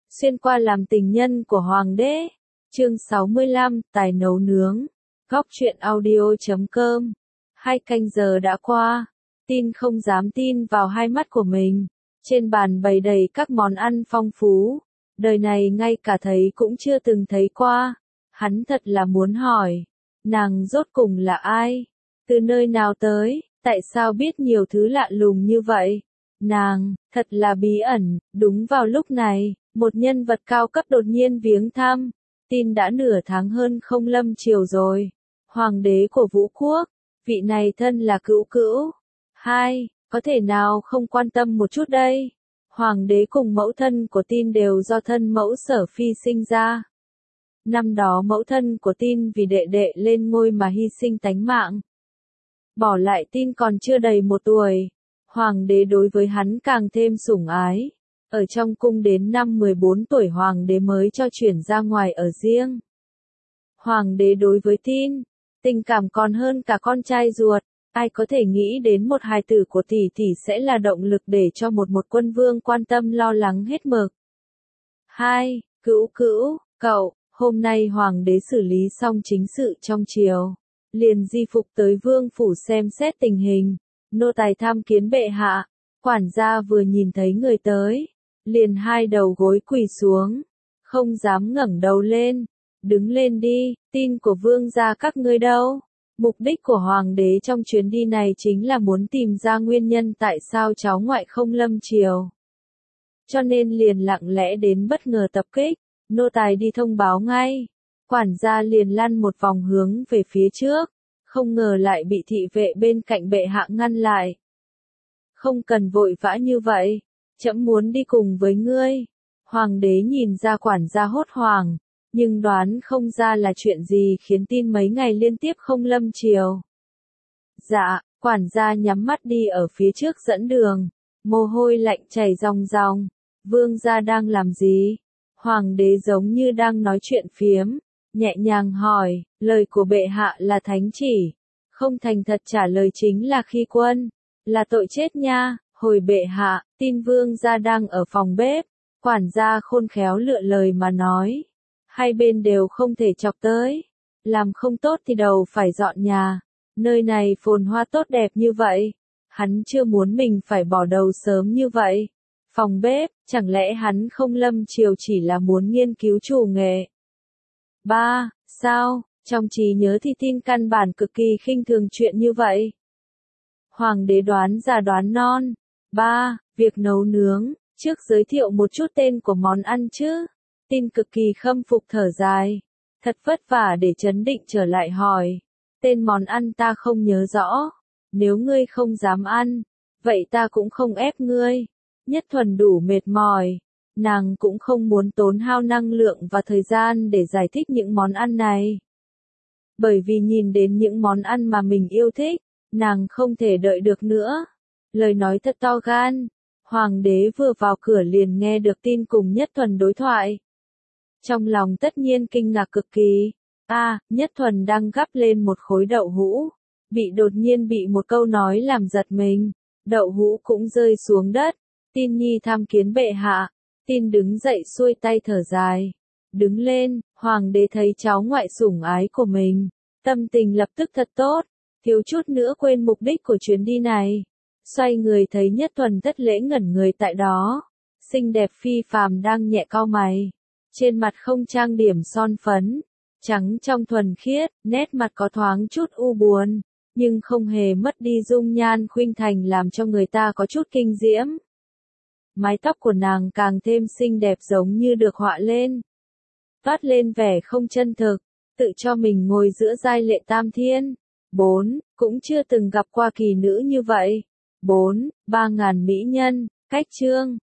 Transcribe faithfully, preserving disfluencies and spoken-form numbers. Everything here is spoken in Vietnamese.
xuyên qua làm tình nhân của hoàng đế. Chương sáu mươi lăm, tài nấu nướng. Góc truyện audio chấm com. Hai canh giờ đã qua, Tin không dám tin vào hai mắt của mình. Trên bàn bày đầy các món ăn phong phú, đời này ngay cả thấy cũng chưa từng thấy qua. Hắn thật là muốn hỏi, nàng rốt cùng là ai? Từ nơi nào tới? Tại sao biết nhiều thứ lạ lùng như vậy? Nàng, thật là bí ẩn. Đúng vào lúc này, một nhân vật cao cấp đột nhiên viếng thăm. Tin đã nửa tháng hơn không lâm triều rồi. Hoàng đế của Vũ Quốc, vị này thân là cữu cữu. Hai, có thể nào không quan tâm một chút đây? Hoàng đế cùng mẫu thân của Tin đều do thân mẫu Sở Phi sinh ra. Năm đó mẫu thân của Tin vì đệ đệ lên ngôi mà hy sinh tánh mạng. Bỏ lại Tin còn chưa đầy một tuổi. Hoàng đế đối với hắn càng thêm sủng ái. Ở trong cung đến năm mười bốn tuổi hoàng đế mới cho chuyển ra ngoài ở riêng. Hoàng đế đối với Tin, tình cảm còn hơn cả con trai ruột. Ai có thể nghĩ đến một hài tử của tỷ tỷ sẽ là động lực để cho một một quân vương quan tâm lo lắng hết mực. Hai, cữu cữu, cậu, hôm nay hoàng đế xử lý xong chính sự trong triều. Liền di phục tới vương phủ xem xét tình hình. Nô tài tham kiến bệ hạ. Quản gia vừa nhìn thấy người tới, liền hai đầu gối quỳ xuống, không dám ngẩng đầu lên. Đứng lên đi, tin của vương gia các ngươi đâu? Mục đích của hoàng đế trong chuyến đi này chính là muốn tìm ra nguyên nhân tại sao cháu ngoại không lâm triều. Cho nên liền lặng lẽ đến bất ngờ tập kích, nô tài đi thông báo ngay. Quản gia liền lăn một vòng hướng về phía trước, không ngờ lại bị thị vệ bên cạnh bệ hạ ngăn lại. Không cần vội vã như vậy, trẫm muốn đi cùng với ngươi. Hoàng đế nhìn ra quản gia hốt hoảng, nhưng đoán không ra là chuyện gì khiến Tin mấy ngày liên tiếp không lâm triều. Dạ, quản gia nhắm mắt đi ở phía trước dẫn đường, mồ hôi lạnh chảy ròng ròng. Vương gia đang làm gì? Hoàng đế giống như đang nói chuyện phiếm, nhẹ nhàng hỏi, lời của bệ hạ là thánh chỉ, không thành thật trả lời chính là khi quân, là tội chết nha. Hồi bệ hạ, Tin vương gia đang ở phòng bếp. Quản gia khôn khéo lựa lời mà nói, hai bên đều không thể chọc tới, làm không tốt thì đầu phải dọn nhà. Nơi này phồn hoa tốt đẹp như vậy, hắn chưa muốn mình phải bỏ đầu sớm như vậy. Phòng bếp, chẳng lẽ hắn không lâm triều chỉ là muốn nghiên cứu chủ nghệ? Ba, sao, trong trí nhớ thì Tin căn bản cực kỳ khinh thường chuyện như vậy. Hoàng đế đoán già đoán non. Ba, việc nấu nướng, trước giới thiệu một chút tên của món ăn chứ. Tin cực kỳ khâm phục thở dài, thật vất vả để trấn định trở lại hỏi, tên món ăn ta không nhớ rõ, nếu ngươi không dám ăn, vậy ta cũng không ép ngươi. Nhất Thuần đủ mệt mỏi, nàng cũng không muốn tốn hao năng lượng và thời gian để giải thích những món ăn này. Bởi vì nhìn đến những món ăn mà mình yêu thích, nàng không thể đợi được nữa. Lời nói thật to gan, hoàng đế vừa vào cửa liền nghe được Tin cùng Nhất Thuần đối thoại. Trong lòng tất nhiên kinh ngạc cực kỳ. A, à, Nhất Thuần đang gắp lên một khối đậu hũ, bị đột nhiên bị một câu nói làm giật mình, đậu hũ cũng rơi xuống đất. Tin nhi tham kiến bệ hạ. Tin đứng dậy xuôi tay thở dài. Đứng lên, hoàng đế thấy cháu ngoại sủng ái của mình, tâm tình lập tức thật tốt, thiếu chút nữa quên mục đích của chuyến đi này. Xoay người thấy Nhất Thuần thất lễ ngẩn người tại đó, xinh đẹp phi phàm đang nhẹ cau mày. Trên mặt không trang điểm son phấn, trắng trong thuần khiết, nét mặt có thoáng chút u buồn, nhưng không hề mất đi dung nhan khuynh thành làm cho người ta có chút kinh diễm. Mái tóc của nàng càng thêm xinh đẹp giống như được họa lên, toát lên vẻ không chân thực, tự cho mình ngồi giữa giai lệ tam thiên. Bốn, cũng chưa từng gặp qua kỳ nữ như vậy. Bốn, ba ngàn mỹ nhân, cách chương.